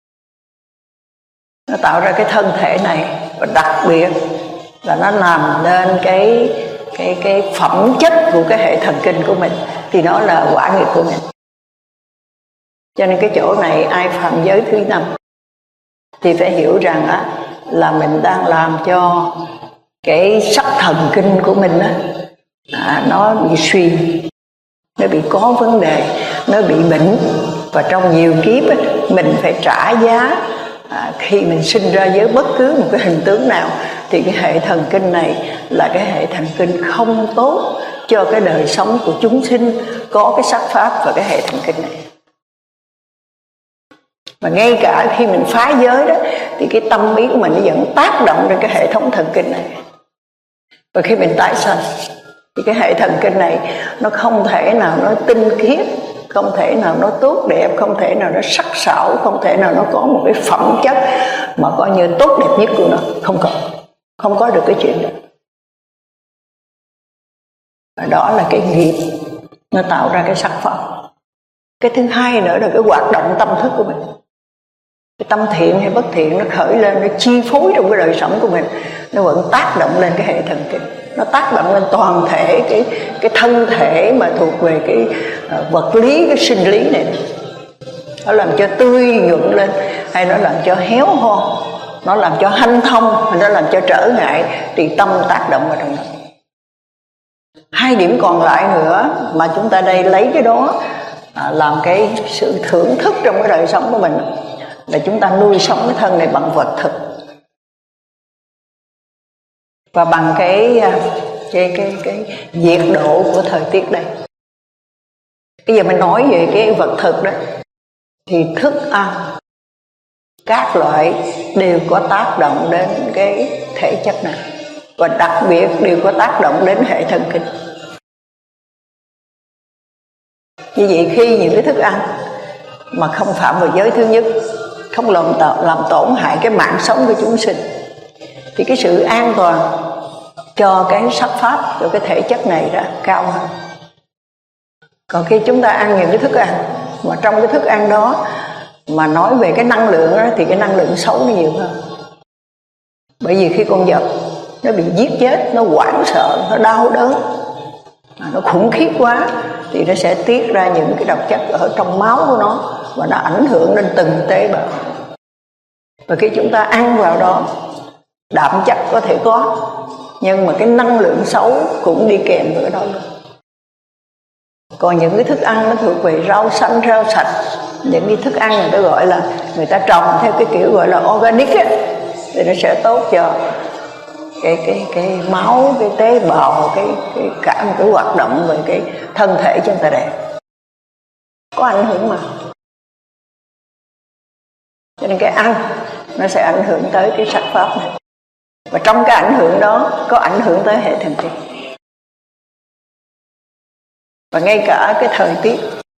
Nó tạo ra cái thân thể này, và đặc biệt là nó làm nên cái phẩm chất của cái hệ thần kinh của mình, thì nó là quả nghiệp của mình. Cho nên cái chỗ này ai phạm giới thứ 5 thì phải hiểu rằng là mình đang làm cho cái sắc thần kinh của mình nó bị suy, nó bị có vấn đề, nó bị bệnh. Và trong nhiều kiếp mình phải trả giá khi mình sinh ra với bất cứ một cái hình tướng nào. Thì cái hệ thần kinh này là cái hệ thần kinh không tốt cho cái đời sống của chúng sinh có cái sắc pháp và cái hệ thần kinh này. Và ngay cả khi mình phá giới đó thì cái tâm ý của mình nó vẫn tác động lên cái hệ thống thần kinh này. Và khi mình tái sanh thì cái hệ thần kinh này nó không thể nào nó tinh khiết, không thể nào nó tốt đẹp, không thể nào nó sắc sảo, không thể nào nó có một cái phẩm chất mà coi như tốt đẹp nhất của nó. Không có được cái chuyện đó. Và đó là cái nghiệp nó tạo ra cái sắc pháp. Cái thứ hai nữa là cái hoạt động tâm thức của mình. Cái tâm thiện hay bất thiện nó khởi lên, nó chi phối trong cái đời sống của mình, nó vẫn tác động lên cái hệ thần kinh, nó tác động lên toàn thể cái thân thể mà thuộc về cái vật lý, cái sinh lý này. Nó làm cho tươi nhuận lên, hay nó làm cho héo ho, nó làm cho hanh thông, hay nó làm cho trở ngại, thì tâm tác động vào trong đó. Hai điểm còn lại nữa mà chúng ta đây lấy cái đó làm cái sự thưởng thức trong cái đời sống của mình, là chúng ta nuôi sống cái thân này bằng vật thực và bằng cái nhiệt độ của thời tiết đây. Bây giờ mình nói về cái vật thực đó, thì thức ăn các loại đều có tác động đến cái thể chất này, và đặc biệt đều có tác động đến hệ thần kinh. Như vậy khi những cái thức ăn mà không phạm vào giới thứ nhất, không làm tổn hại cái mạng sống của chúng sinh, thì cái sự an toàn cho cái sắc pháp, cho cái thể chất này đó cao hơn. Còn khi chúng ta ăn những cái thức ăn mà trong cái thức ăn đó mà nói về cái năng lượng đó, thì cái năng lượng xấu nó nhiều hơn. Bởi vì khi con vật nó bị giết chết, nó hoảng sợ, nó đau đớn, nó khủng khiếp quá, thì nó sẽ tiết ra những cái độc chất ở trong máu của nó, và nó ảnh hưởng đến từng tế bào. Và khi chúng ta ăn vào đó, đạm chất có thể có, nhưng mà cái năng lượng xấu cũng đi kèm với đó luôn. Còn những cái thức ăn nó thuộc về rau xanh, rau sạch, những cái thức ăn người ta gọi là, người ta trồng theo cái kiểu gọi là organic á, thì nó sẽ tốt cho cái máu, cái tế bào, cái cả một cái hoạt động về cái thân thể chúng ta đẹp. Có ảnh hưởng mà. Cho nên cái ăn nó sẽ ảnh hưởng tới cái sắc pháp này. Và trong cái ảnh hưởng đó có ảnh hưởng tới hệ thần kinh. Và ngay cả cái thời tiết.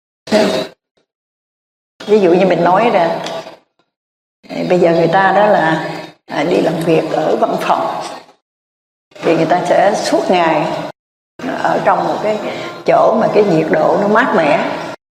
Ví dụ như mình nói ra, bây giờ người ta đó là đi làm việc ở văn phòng, thì người ta sẽ suốt ngày ở trong một cái chỗ mà cái nhiệt độ nó mát mẻ.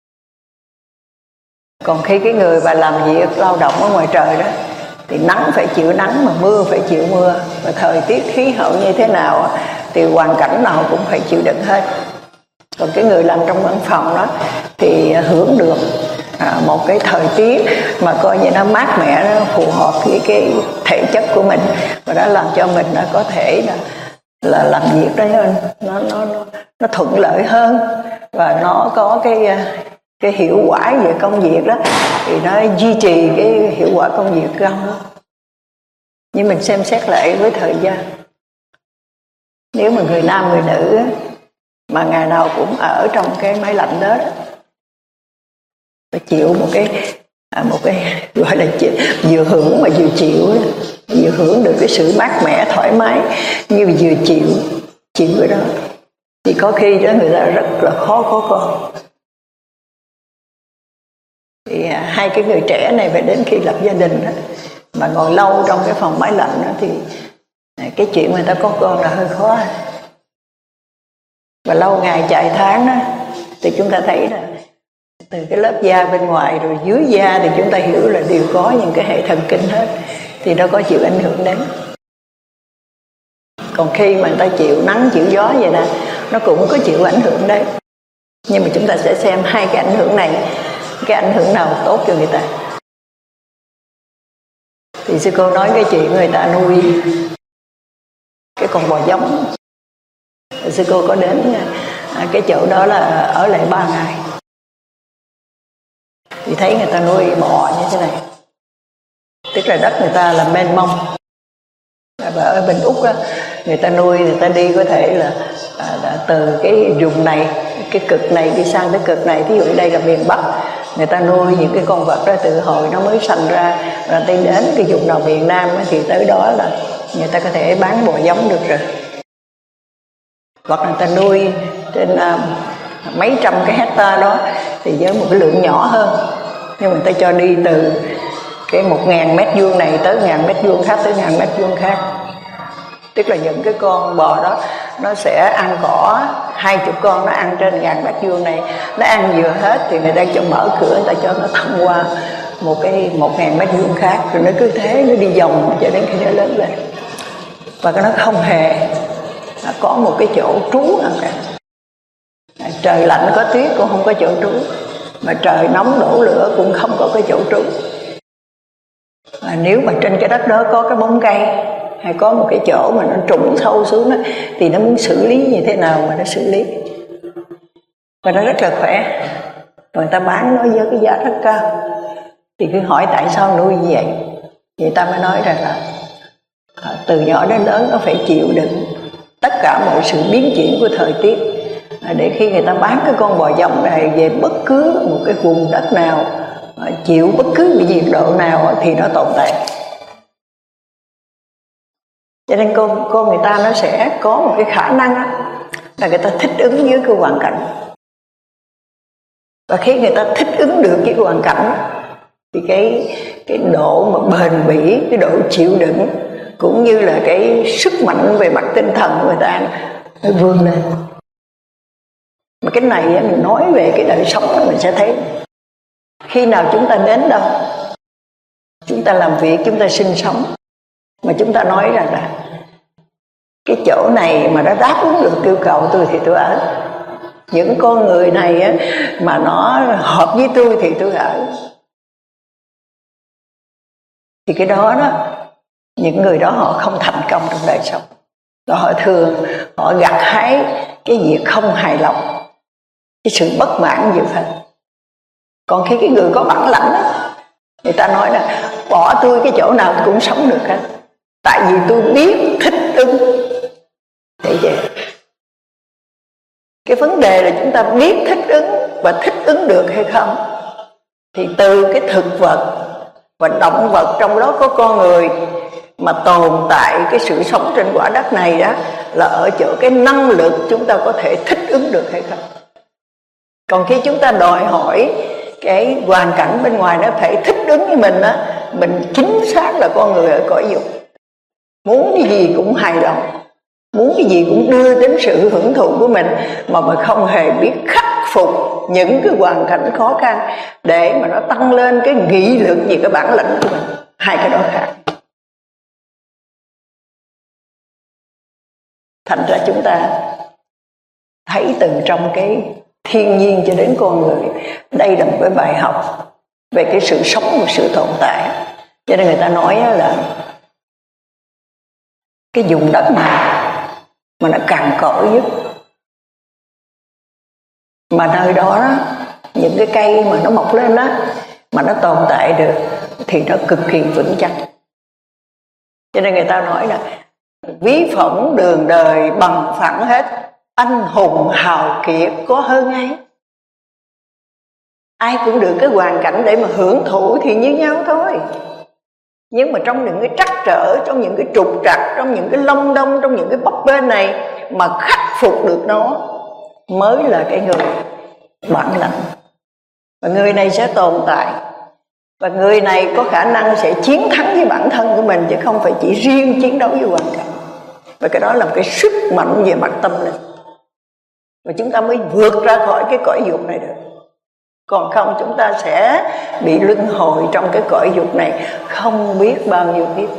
Còn khi cái người mà làm việc lao động ở ngoài trời đó, thì nắng phải chịu nắng, mà mưa phải chịu mưa, và thời tiết khí hậu như thế nào thì hoàn cảnh nào cũng phải chịu đựng hết. Còn cái người làm trong văn phòng đó thì hưởng được một cái thời tiết mà coi như nó mát mẻ, nó phù hợp với cái thể chất của mình, và đó làm cho mình nó có thể là làm việc đó nó thuận lợi hơn, và nó có cái hiệu quả về công việc đó, thì nó duy trì cái hiệu quả công việc cao hơn. Nhưng mình xem xét lại với thời gian, nếu mà người nam người nữ mà ngày nào cũng ở trong cái máy lạnh đó, phải chịu một cái gọi là vừa hưởng mà vừa chịu, vừa hưởng được cái sự mát mẻ thoải mái, như vừa chịu cái đó, thì có khi đó người ta rất là khó có con. Thì hai cái người trẻ này phải đến khi lập gia đình đó, mà ngồi lâu trong cái phòng máy lạnh đó, thì cái chuyện người ta có con là hơi khó. Và lâu ngày chạy tháng đó, thì chúng ta thấy là từ cái lớp da bên ngoài rồi dưới da thì chúng ta hiểu là đều có những cái hệ thần kinh hết, thì nó có chịu ảnh hưởng đến. Còn khi mà người ta chịu nắng chịu gió vậy nè, nó cũng có chịu ảnh hưởng đấy. Nhưng mà chúng ta sẽ xem hai cái ảnh hưởng này cái ảnh hưởng nào tốt cho người ta. Thì sư cô nói cái chuyện người ta nuôi cái con bò giống. Sư cô có đến cái chỗ đó là ở lại 3 ngày. Thì thấy người ta nuôi bò như thế này, tức là đất người ta là mênh mông. Và ở bên Úc đó, người ta nuôi, người ta đi có thể là từ cái vùng này, cái cực này đi sang tới cực này. Ví dụ đây là miền Bắc, người ta nuôi những cái con vật đó từ hồi nó mới sanh ra, rồi tới đến cái vùng nào miền Nam đó, thì tới đó là người ta có thể bán bò giống được rồi. Hoặc người ta nuôi trên mấy trăm cái hecta đó thì với một cái lượng nhỏ hơn, nhưng người ta cho đi từ cái 1.000 mét vuông này tới 1.000 mét vuông khác, tới 1.000 mét vuông khác. Tức là những cái con bò đó nó sẽ ăn cỏ, 20 con nó ăn trên 1.000 mét vuông này, nó ăn vừa hết thì người ta cho mở cửa, người ta cho nó thông qua một cái 1.000 mét vuông khác, rồi nó cứ thế nó đi vòng cho đến khi nó lớn lên. Và nó không hề có một cái chỗ trú nào cả. Trời lạnh có tuyết cũng không có chỗ trú, mà trời nóng đổ lửa cũng không có cái chỗ trú. Nếu mà trên cái đất đó có cái bóng cây hay có một cái chỗ mà nó trũng sâu xuống đó, thì nó muốn xử lý như thế nào mà nó xử lý. Và nó rất là khỏe, người ta bán nó với cái giá rất cao. Thì cứ hỏi tại sao nuôi như vậy, người ta mới nói rằng là từ nhỏ đến lớn nó phải chịu đựng tất cả mọi sự biến chuyển của thời tiết, để khi người ta bán cái con bò giống này về bất cứ một cái vùng đất nào, chịu bất cứ cái nhiệt độ nào thì nó tồn tại. Cho nên con người ta nó sẽ có một cái khả năng là người ta thích ứng với cái hoàn cảnh. Và khi người ta thích ứng được cái hoàn cảnh thì cái độ mà bền bỉ, cái độ chịu đựng cũng như là cái sức mạnh về mặt tinh thần của người ta nó vươn lên. Mà cái này mình nói về cái đời sống đó, mình sẽ thấy khi nào chúng ta đến đâu, chúng ta làm việc, chúng ta sinh sống, mà chúng ta nói rằng là cái chỗ này mà nó đáp ứng được yêu cầu tôi thì tôi ở. Những con người này mà nó hợp với tôi thì tôi ở. Thì cái đó những người đó họ không thành công trong đời sống. Họ thường họ gặt hái cái việc không hài lòng, cái sự bất mãn nhiều hơn. Còn khi cái người có bản lãnh đó, người ta nói là bỏ tôi cái chỗ nào cũng sống được hết, tại vì tôi biết thích ứng. Thế vậy, cái vấn đề là chúng ta biết thích ứng và thích ứng được hay không. Thì từ cái thực vật và động vật, trong đó có con người, mà tồn tại cái sự sống trên quả đất này đó, là ở chỗ cái năng lực chúng ta có thể thích ứng được hay không. Còn khi chúng ta đòi hỏi cái hoàn cảnh bên ngoài nó phải thích ứng với mình đó, mình chính xác là con người ở cõi dục, muốn cái gì cũng hài lòng, muốn cái gì cũng đưa đến sự hưởng thụ của mình, mà không hề biết khắc phục những cái hoàn cảnh khó khăn để mà nó tăng lên cái nghị lực về cái bản lĩnh của mình. Hai cái đó khác. Thành ra chúng ta thấy từ trong cái thiên nhiên cho đến con người, đây là một cái bài học về cái sự sống và sự tồn tại. Cho nên người ta nói là cái vùng đất nào mà nó cằn cỗi nhất, mà nơi đó những cái cây mà nó mọc lên đó mà nó tồn tại được thì nó cực kỳ vững chắc. Cho nên người ta nói là ví phỏng đường đời bằng phẳng hết, anh hùng hào kiệt có hơn ai. Ai cũng được cái hoàn cảnh để mà hưởng thụ thì như nhau thôi. Nhưng mà trong những cái trắc trở, trong những cái trục trặc, trong những cái lông đông, trong những cái bấp bênh này mà khắc phục được nó mới là cái người bản lãnh. Và người này sẽ tồn tại, và người này có khả năng sẽ chiến thắng với bản thân của mình, chứ không phải chỉ riêng chiến đấu với hoàn cảnh. Và cái đó là một cái sức mạnh về mặt tâm linh, và chúng ta mới vượt ra khỏi cái cõi dục này được. Còn không chúng ta sẽ bị luân hồi trong cái cõi dục này không biết bao nhiêu kiếp.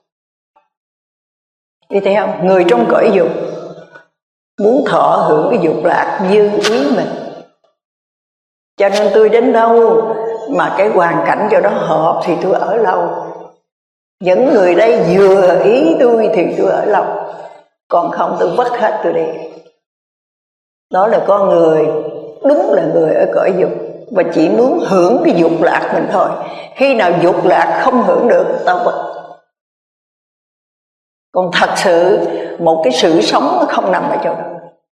Vì thấy không? Người trong cõi dục muốn thọ hưởng cái dục lạc như ý mình, Cho nên tôi đến đâu mà cái hoàn cảnh cho đó hợp thì tôi ở lâu. Những người đây vừa ý tôi thì tôi ở lâu, còn không tôi vất hết tôi đi. Đó là con người, đúng là người ở cõi dục, và chỉ muốn hưởng cái dục lạc mình thôi. Khi nào dục lạc không hưởng được, tao vất. Còn thật sự một cái sự sống nó không nằm ở chỗ đó.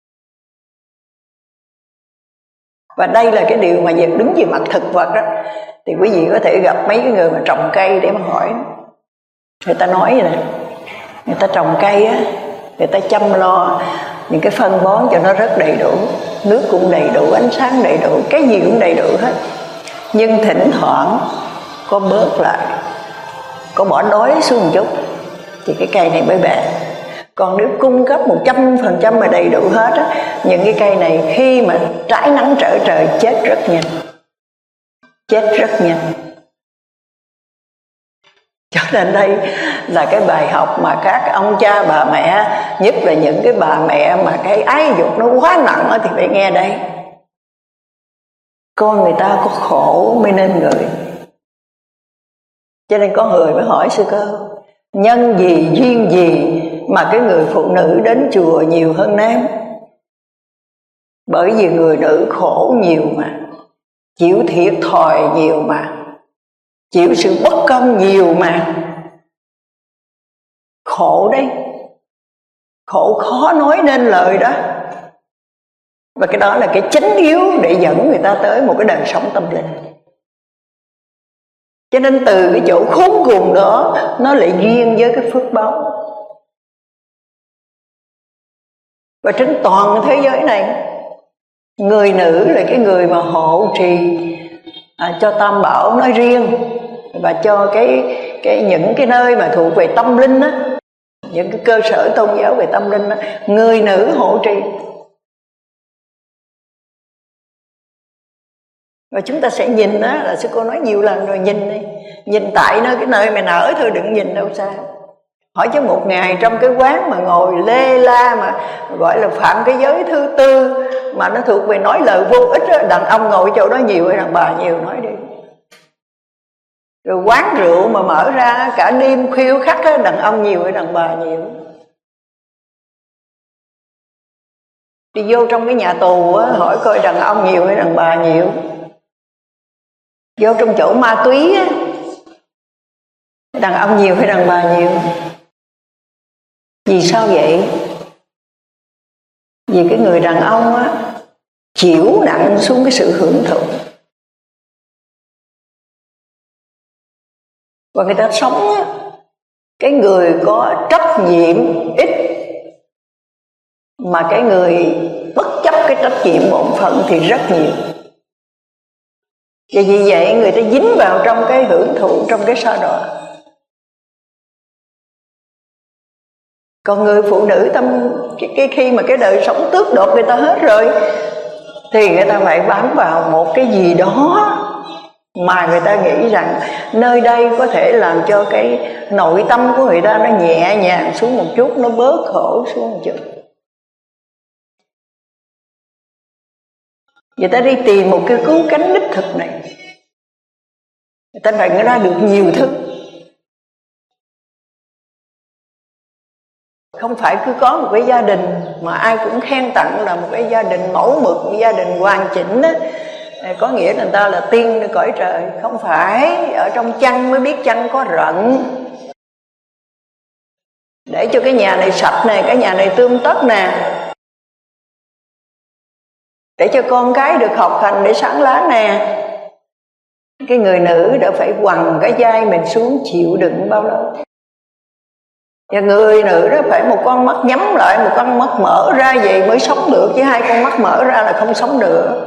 Và đây là cái điều mà đứng về mặt thực vật đó, thì quý vị có thể gặp mấy cái người mà trồng cây để mà hỏi. Người ta nói vậy nè, người ta trồng cây á, người ta chăm lo những cái phân bón cho nó rất đầy đủ, nước cũng đầy đủ, ánh sáng đầy đủ, cái gì cũng đầy đủ hết. Nhưng thỉnh thoảng có bớt lại, có bỏ đói xuống một chút thì cái cây này mới bền. Còn nếu cung cấp 100% mà đầy đủ hết á, những cái cây này khi mà trái nắng trở trời chết rất nhanh. Chết rất nhanh. Cho nên đây là cái bài học mà các ông cha bà mẹ, nhất là những cái bà mẹ mà cái ái dục nó quá nặng đó, thì phải nghe đây. Con người ta có khổ mới nên người. Cho nên có người mới hỏi sư cô, nhân gì duyên gì mà cái người phụ nữ đến chùa nhiều hơn nam? Bởi vì người nữ khổ nhiều mà, chịu thiệt thòi nhiều mà, chịu sự bất công nhiều mà. Khổ đấy, khổ khó nói nên lời đó. Và cái đó là cái chánh yếu để dẫn người ta tới một cái đời sống tâm linh. Cho nên từ cái chỗ khốn cùng đó, nó lại duyên với cái phước báu. Và trên toàn thế giới này, người nữ là cái người mà hộ trì cho Tam Bảo nói riêng, và cho những cái nơi mà thuộc về tâm linh á, những cái cơ sở tôn giáo về tâm linh á, người nữ hộ trì. Và chúng ta sẽ nhìn đó, là sư cô nói nhiều lần rồi, nhìn đi, nhìn tại nơi cái nơi mày nở thôi, đừng nhìn đâu xa. Hỏi chứ một ngày trong cái quán mà ngồi lê la mà gọi là phạm cái giới thứ tư, mà nó thuộc về nói lời vô ích đó, đàn ông ngồi chỗ đó nhiều hay đàn bà nhiều, nói đi. Rồi quán rượu mà mở ra cả đêm khuya khắc đó, đàn ông nhiều hay đàn bà nhiều. Đi vô trong cái nhà tù á, hỏi coi đàn ông nhiều hay đàn bà nhiều. Vô trong chỗ ma túy á, đàn ông nhiều hay đàn bà nhiều. Vì sao vậy? Vì cái người đàn ông á, chịu nặng xuống cái sự hưởng thụ. Và người ta sống á, cái người có trách nhiệm ít, mà cái người bất chấp cái trách nhiệm bổn phận thì rất nhiều. Và vì vậy người ta dính vào trong cái hưởng thụ, trong cái so đo. Còn người phụ nữ khi mà cái đời sống tước đoạt người ta hết rồi, thì người ta phải bám vào một cái gì đó mà người ta nghĩ rằng nơi đây có thể làm cho cái nội tâm của người ta nó nhẹ nhàng xuống một chút, nó bớt khổ xuống một chút. Người ta đi tìm một cái cứu cánh đích thực này, người ta nhận ra được nhiều thứ. Không phải cứ có một cái gia đình mà ai cũng khen tặng là một cái gia đình mẫu mực, một gia đình hoàn chỉnh đó, có nghĩa là người ta là tiên nơi cõi trời. Không phải, ở trong chăn mới biết chăn có rận. Để cho cái nhà này sạch nè, cái nhà này tươm tất nè, để cho con cái được học hành để sáng láng nè. Cái người nữ đã phải quằn cái vai mình xuống chịu đựng bao lâu. Và người nữ đó phải một con mắt nhắm lại, một con mắt mở ra vậy mới sống được, chứ hai con mắt mở ra là không sống được.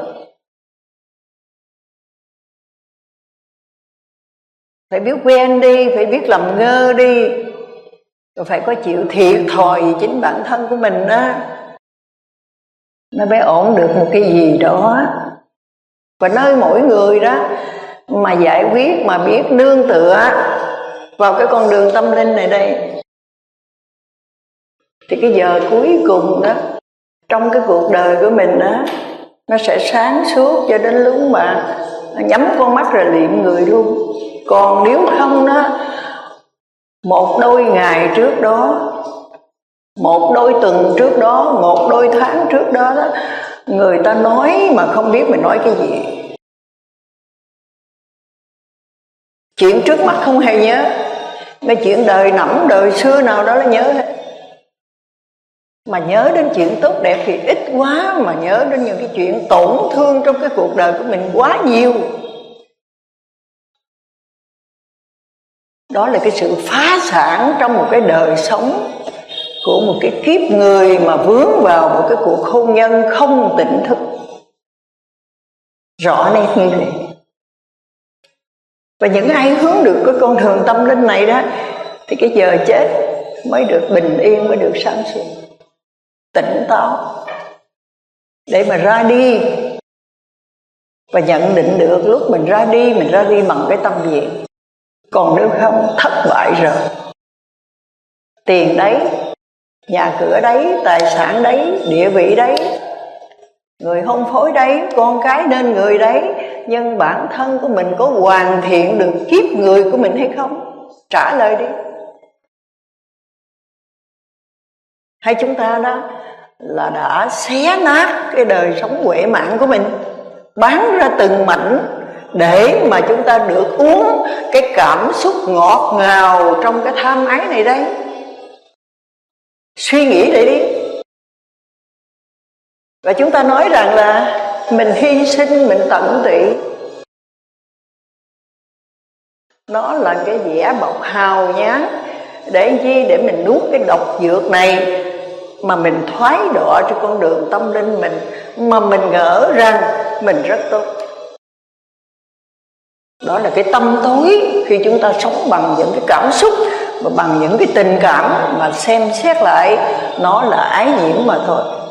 Phải biết quen đi, phải biết làm ngơ đi, rồi phải có chịu thiệt thòi vì chính bản thân của mình đó, nó mới ổn được một cái gì đó. Và nơi mỗi người đó mà giải quyết, mà biết nương tựa vào cái con đường tâm linh này đây, thì cái giờ cuối cùng đó trong cái cuộc đời của mình đó, nó sẽ sáng suốt cho đến lúc mà nhắm con mắt rồi liệm người luôn. Còn nếu không đó, một đôi ngày trước đó, một đôi tuần trước đó, một đôi tháng trước đó, người ta nói mà không biết mình nói cái gì. Chuyện trước mắt không hề nhớ, mấy chuyện đời nẫm đời xưa nào đó là nhớ hết. Mà nhớ đến chuyện tốt đẹp thì ít quá, mà nhớ đến những cái chuyện tổn thương trong cái cuộc đời của mình quá nhiều. Đó là cái sự phá sản trong một cái đời sống của một cái kiếp người mà vướng vào một cái cuộc hôn nhân không tỉnh thức. Rõ nét như vậy. Và những ai hướng được cái con đường tâm linh này đó, thì cái giờ chết mới được bình yên, mới được sáng suốt, tỉnh táo, để mà ra đi và nhận định được lúc mình ra đi bằng cái tâm gì. Còn nếu không, thất bại rồi. Tiền đấy, nhà cửa đấy, tài sản đấy, địa vị đấy, người hôn phối đấy, con cái nên người đấy, nhưng bản thân của mình có hoàn thiện được kiếp người của mình hay không? Trả lời đi. Hay chúng ta đó là đã xé nát cái đời sống huệ mạng của mình, bán ra từng mảnh để mà chúng ta được uống cái cảm xúc ngọt ngào trong cái tham ái này đây. Suy nghĩ lại đi. Và chúng ta nói rằng là mình hy sinh, mình tận tụy, nó là cái vẻ bọc hào nhán. Để chi? Để mình nuốt cái độc dược này mà mình thoái đọa trên con đường tâm linh mình, mà mình ngỡ rằng mình rất tốt. Đó là cái tâm tối khi chúng ta sống bằng những cái cảm xúc và bằng những cái tình cảm mà xem xét lại nó là ái nhiễm mà thôi.